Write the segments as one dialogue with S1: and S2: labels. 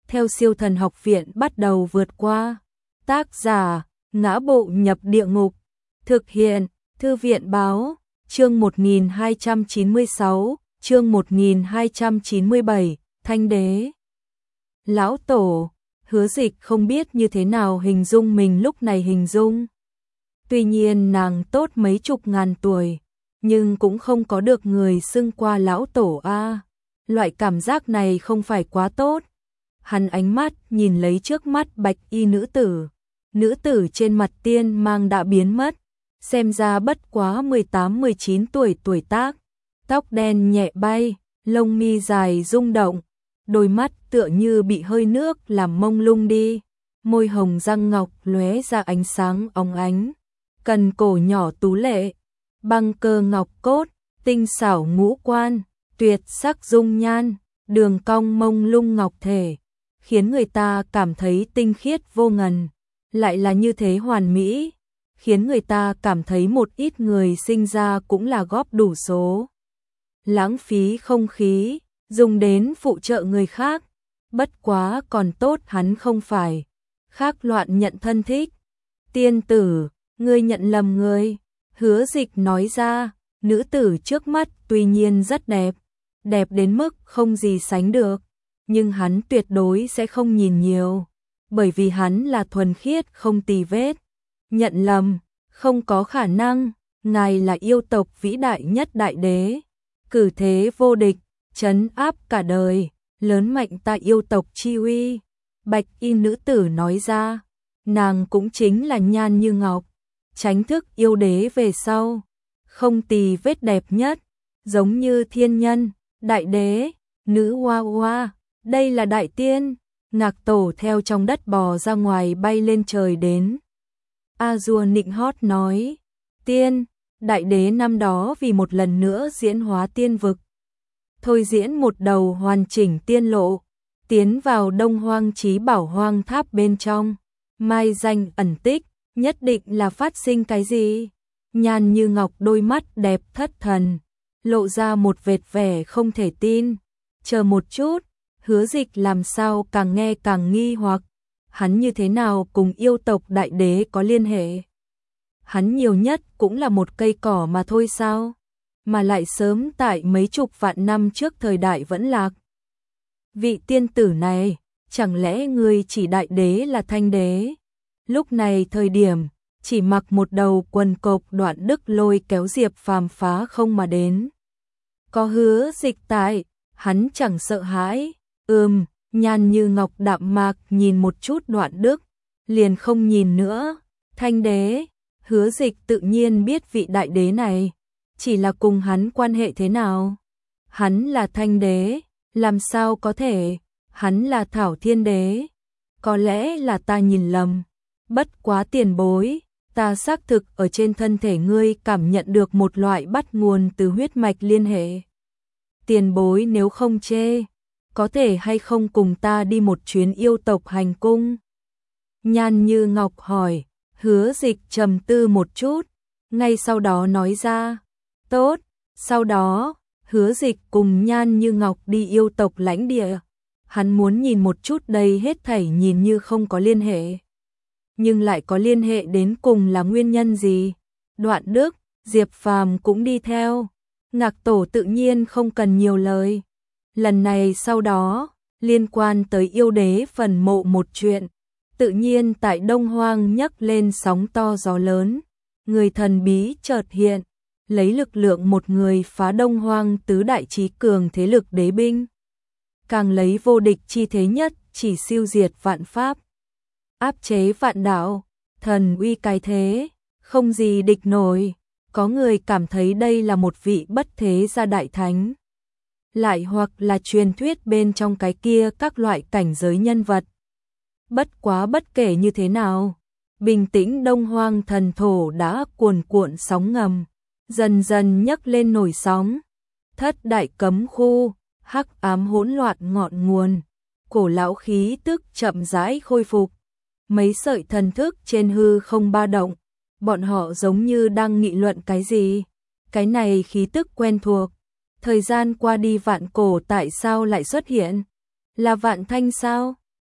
S1: theo Siêu Thần Học Viện bắt đầu vượt qua. Tác giả: Ngã Bộ Nhập Địa Ngục. Thực hiện: Thư viện báo. Chương 1296, chương 1297, Thanh Đế. Lão Tổ. Hứa Dịch không biết như thế nào hình dung mình lúc này hình dung. Tuy nhiên nàng tốt mấy chục ngàn tuổi, nhưng cũng không có được người xưng qua lão tổ a. Loại cảm giác này không phải quá tốt. Hắn ánh mắt nhìn lấy trước mắt bạch y nữ tử. Nữ tử trên mặt tiên mang đã biến mất, xem ra bất quá 18-19 tuổi tuổi tác. Tóc đen nhẹ bay, lông mi dài rung động, đôi mắt tựa như bị hơi nước làm mông lung đi, môi hồng răng ngọc lóe ra ánh sáng óng ánh, cần cổ nhỏ tú lệ, băng cơ ngọc cốt, tinh xảo ngũ quan, tuyệt sắc dung nhan, đường cong mông lung ngọc thể, khiến người ta cảm thấy tinh khiết vô ngần, lại là như thế hoàn mỹ, khiến người ta cảm thấy một ít người sinh ra cũng là góp đủ số. Lãng phí không khí, dùng đến phụ trợ người khác, bất quá còn tốt hắn không phải. Khác loạn nhận thân thích. Tiên tử, ngươi nhận lầm người. Hứa Dịch nói ra, nữ tử trước mắt tuy nhiên rất đẹp, đẹp đến mức không gì sánh được, nhưng hắn tuyệt đối sẽ không nhìn nhiều, bởi vì hắn là thuần khiết không tì vết. Nhận lầm, không có khả năng, ngài là yêu tộc vĩ đại nhất đại đế, cử thế vô địch, trấn áp cả đời, lớn mạnh ta yêu tộc chi uy. Bạch y nữ tử nói ra, nàng cũng chính là nhan như ngọc, tránh thức yêu đế về sau, không tì vết đẹp nhất, giống như thiên nhân, đại đế, nữ hoa hoa, đây là đại tiên. Ngạc Tổ theo trong đất bò ra ngoài bay lên trời đến. A-dua nịnh hót nói, tiên, đại đế năm đó vì một lần nữa diễn hóa tiên vực, thôi diễn một đầu hoàn chỉnh tiên lộ, tiến vào Đông Hoang Chí Bảo Hoang Tháp bên trong, mai danh ẩn tích, nhất định là phát sinh cái gì? Nhan như ngọc đôi mắt đẹp thất thần, lộ ra một vệt vẻ không thể tin. Chờ một chút, Hứa Dịch làm sao càng nghe càng nghi hoặc, hắn như thế nào cùng yêu tộc đại đế có liên hệ? Hắn nhiều nhất cũng là một cây cỏ mà thôi sao? Mà lại sớm tại mấy chục vạn năm trước thời đại vẫn lạc. Vị tiên tử này, chẳng lẽ người chỉ đại đế là Thanh Đế? Lúc này thời điểm, chỉ mặc một đầu quần cộc Đoạn Đức lôi kéo Diệp Phàm phá không mà đến. Có Hứa Dịch tại, hắn chẳng sợ hãi. Nhan như ngọc đạm mạc nhìn một chút Đoạn Đức, liền không nhìn nữa. Thanh Đế, Hứa Dịch tự nhiên biết vị đại đế này, chỉ là cùng hắn quan hệ thế nào? Hắn là Thanh Đế, làm sao có thể? Hắn là Thảo Thiên Đế, có lẽ là ta nhìn lầm. Bất quá tiền bối, ta xác thực ở trên thân thể ngươi cảm nhận được một loại bắt nguồn từ huyết mạch liên hệ. Tiền bối nếu không chê, có thể hay không cùng ta đi một chuyến yêu tộc hành cung? Nhan như ngọc hỏi. Hứa Dịch trầm tư một chút, ngay sau đó nói ra, tốt. Sau đó, Hứa Dịch cùng Nhan như ngọc đi yêu tộc lãnh địa. Hắn muốn nhìn một chút đây hết thảy nhìn như không có liên hệ, nhưng lại có liên hệ đến cùng là nguyên nhân gì? Đoạn Đức, Diệp Phàm cũng đi theo. Ngạc Tổ tự nhiên không cần nhiều lời. Lần này sau đó, liên quan tới yêu đế phần mộ một chuyện, tự nhiên tại Đông Hoang nhấc lên sóng to gió lớn. Người thần bí chợt hiện, lấy lực lượng một người phá Đông Hoang tứ đại chí cường thế lực đế binh. Càng lấy vô địch chi thế nhất chỉ siêu diệt vạn pháp, áp chế vạn đạo, thần uy cái thế, không gì địch nổi. Có người cảm thấy đây là một vị bất thế gia đại thánh, lại hoặc là truyền thuyết bên trong cái kia các loại cảnh giới nhân vật. Bất quá bất kể như thế nào, bình tĩnh Đông Hoang thần thổ đã cuồn cuộn sóng ngầm, dần dần nhấc lên nổi sóng. Thất đại cấm khu, hắc ám hỗn loạn ngọn nguồn, cổ lão khí tức chậm rãi khôi phục. Mấy sợi thần thức trên hư không ba động, bọn họ giống như đang nghị luận cái gì. Cái này khí tức quen thuộc, thời gian qua đi vạn cổ tại sao lại xuất hiện? Là Vạn Thanh sao?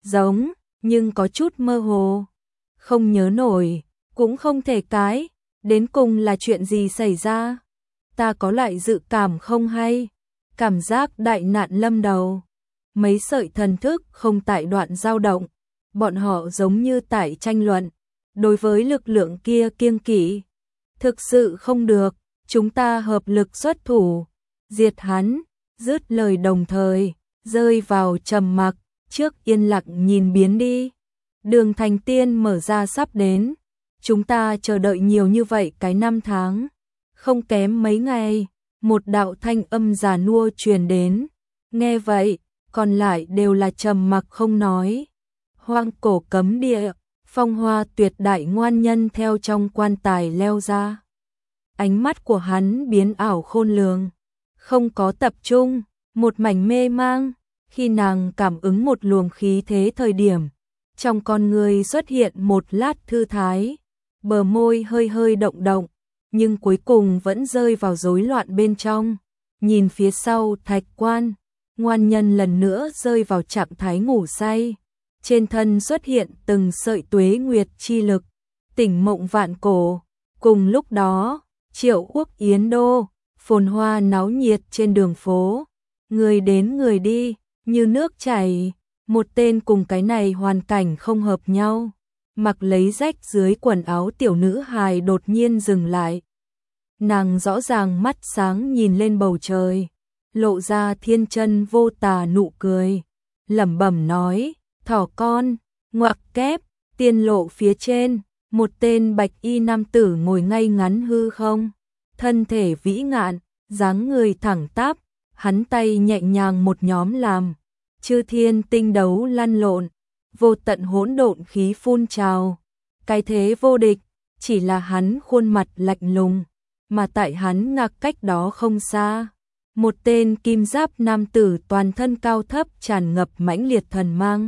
S1: giống, nhưng có chút mơ hồ. Không nhớ nổi, cũng không thể cái, đến cùng là chuyện gì xảy ra. Ta có loại dự cảm không hay, cảm giác đại nạn lâm đầu. Mấy sợi thần thức không tại đoạn dao động, bọn họ giống như tại tranh luận, đối với lực lượng kia kiêng kỵ. Thực sự không được, chúng ta hợp lực xuất thủ, diệt hắn, dứt lời đồng thời, rơi vào trầm mặc, trước yên lặng nhìn biến đi. Đường thành tiên mở ra sắp đến, chúng ta chờ đợi nhiều như vậy cái năm tháng. Không kém mấy ngày, một đạo thanh âm già nua truyền đến. Nghe vậy, còn lại đều là trầm mặc không nói. Hoang cổ cấm địa, phong hoa tuyệt đại ngoan nhân theo trong quan tài leo ra. Ánh mắt của hắn biến ảo khôn lường, không có tập trung, một mảnh mê mang. Khi nàng cảm ứng một luồng khí thế thời điểm, trong con người xuất hiện một lát thư thái, bờ môi hơi hơi động động, nhưng cuối cùng vẫn rơi vào rối loạn bên trong. Nhìn phía sau thạch quan, ngoan nhân lần nữa rơi vào trạng thái ngủ say. Trên thân xuất hiện từng sợi tuế nguyệt chi lực, tỉnh mộng vạn cổ. Cùng lúc đó, Triệu Quốc Yến Đô, phồn hoa náo nhiệt trên đường phố. Người đến người đi, như nước chảy. Một tên cùng cái này hoàn cảnh không hợp nhau. Mặc lấy rách dưới quần áo tiểu nữ hài đột nhiên dừng lại. Nàng rõ ràng mắt sáng nhìn lên bầu trời, lộ ra thiên chân vô tà nụ cười, lẩm bẩm nói, thỏ con, ngoặc kép, tiên lộ phía trên, một tên bạch y nam tử ngồi ngay ngắn hư không, thân thể vĩ ngạn, dáng người thẳng tắp, hắn tay nhẹ nhàng một nhóm làm, chư thiên tinh đấu lăn lộn, vô tận hỗn độn khí phun trào, cái thế vô địch, chỉ là hắn khuôn mặt lạnh lùng. Mà tại hắn ngạc cách đó không xa, một tên kim giáp nam tử toàn thân cao thấp tràn ngập mãnh liệt thần mang.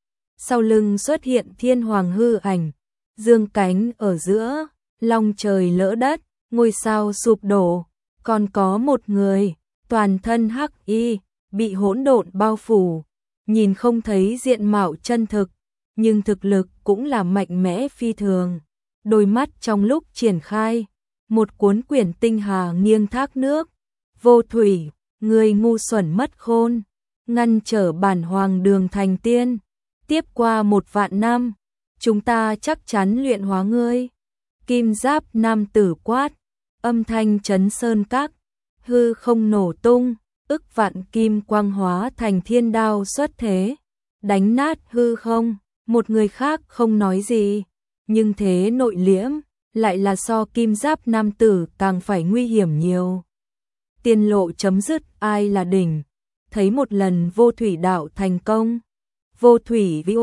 S1: Sau lưng xuất hiện thiên hoàng hư ảnh, dương cánh ở giữa, long trời lỡ đất, ngôi sao sụp đổ, còn có một người, toàn thân hắc y, bị hỗn độn bao phủ, nhìn không thấy diện mạo chân thực, nhưng thực lực cũng là mạnh mẽ phi thường. Đôi mắt trong lúc triển khai, một cuốn quyển tinh hà nghiêng thác nước, vô thủy, người ngu xuẩn mất khôn, ngăn trở bản hoàng đường thành tiên, tiếp qua 1.000 năm, chúng ta chắc chắn luyện hóa ngươi. Kim giáp nam tử quát, âm thanh chấn sơn các, hư không nổ tung, ức vạn kim quang hóa thành thiên đao xuất thế, đánh nát hư không. Một người khác không nói gì, nhưng thế nội liễm lại là so kim giáp nam tử càng phải nguy hiểm nhiều. Tiên lộ chấm dứt, ai là đỉnh, thấy một lần vô thủy đạo thành công, vô thủy vô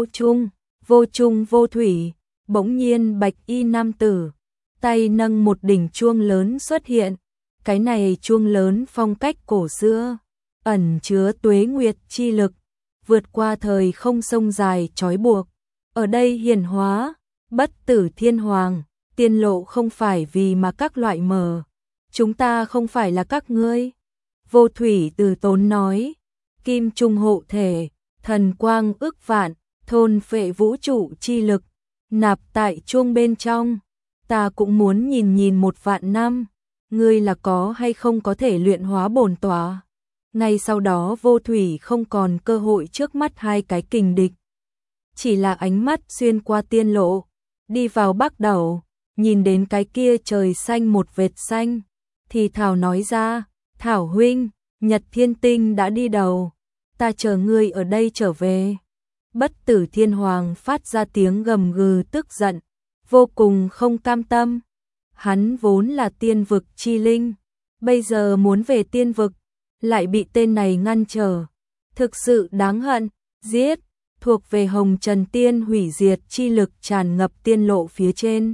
S1: chung vô thủy, bỗng nhiên bạch y nam tử, tay nâng một đỉnh chuông lớn xuất hiện, cái này chuông lớn phong cách cổ xưa, ẩn chứa tuế nguyệt chi lực, vượt qua thời không sông dài trói buộc, ở đây hiển hóa, bất tử thiên hoàng. Tiên lộ không phải vì mà các loại mở, chúng ta không phải là các ngươi. Vô thủy từ tốn nói, kim trung hộ thể, thần quang ức vạn, thôn phệ vũ trụ chi lực, nạp tại chuông bên trong. Ta cũng muốn nhìn nhìn 1.000 năm, ngươi là có hay không có thể luyện hóa bổn tỏa. Ngay sau đó vô thủy không còn cơ hội trước mắt hai cái kình địch. Chỉ là ánh mắt xuyên qua tiên lộ, đi vào bắc đầu. Nhìn đến cái kia trời xanh một vệt xanh, thì Thảo nói ra, Thảo huynh, Nhật Thiên Tinh đã đi đầu, ta chờ ngươi ở đây trở về. Bất tử thiên hoàng phát ra tiếng gầm gừ tức giận, vô cùng không cam tâm. Hắn vốn là tiên vực chi linh, bây giờ muốn về tiên vực, lại bị tên này ngăn trở. Thực sự đáng hận, giết, thuộc về hồng trần tiên hủy diệt chi lực tràn ngập tiên lộ phía trên.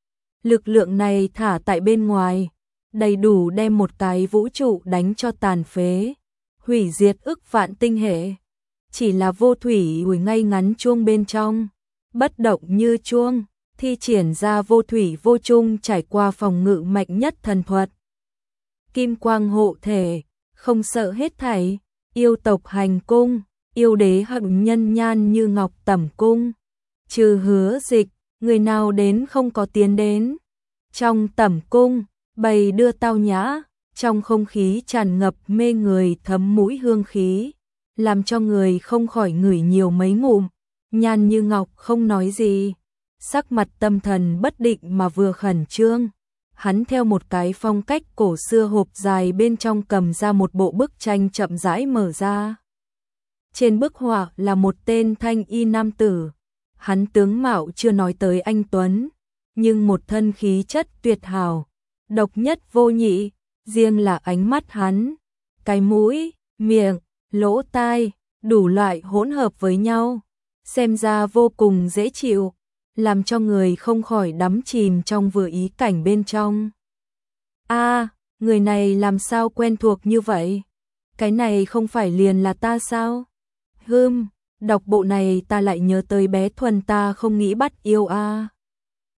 S1: Lực lượng này thả tại bên ngoài, đầy đủ đem một cái vũ trụ đánh cho tàn phế, hủy diệt ức vạn tinh hệ. Chỉ là vô thủy ngồi ngay ngắn chuông bên trong, bất động như chuông, thi triển ra vô thủy vô chung trải qua phòng ngự mạnh nhất thần thuật. Kim quang hộ thể, không sợ hết thảy, yêu tộc hành cung, Yêu đế hận nhân nhan như ngọc tẩm cung. Trừ Hứa Dịch, người nào đến không có tiến đến. Trong tẩm cung, bày đưa tao nhã, trong không khí tràn ngập mê người thấm mũi hương khí, làm cho người không khỏi ngửi nhiều mấy ngụm. Nhan như ngọc không nói gì, sắc mặt tâm thần bất định mà vừa khẩn trương. Hắn theo một cái phong cách cổ xưa hộp dài bên trong cầm ra một bộ bức tranh chậm rãi mở ra. Trên bức họa là một tên thanh y nam tử. Hắn tướng mạo chưa nói tới anh tuấn, nhưng một thân khí chất tuyệt hảo, độc nhất vô nhị, riêng là ánh mắt hắn, cái mũi, miệng, lỗ tai, đủ loại hỗn hợp với nhau, xem ra vô cùng dễ chịu, làm cho người không khỏi đắm chìm trong vừa ý cảnh bên trong. A, người này làm sao quen thuộc như vậy? Cái này không phải liền là ta sao? Đọc bộ này ta lại nhớ tới bé Thuần ta không nghĩ bắt yêu a.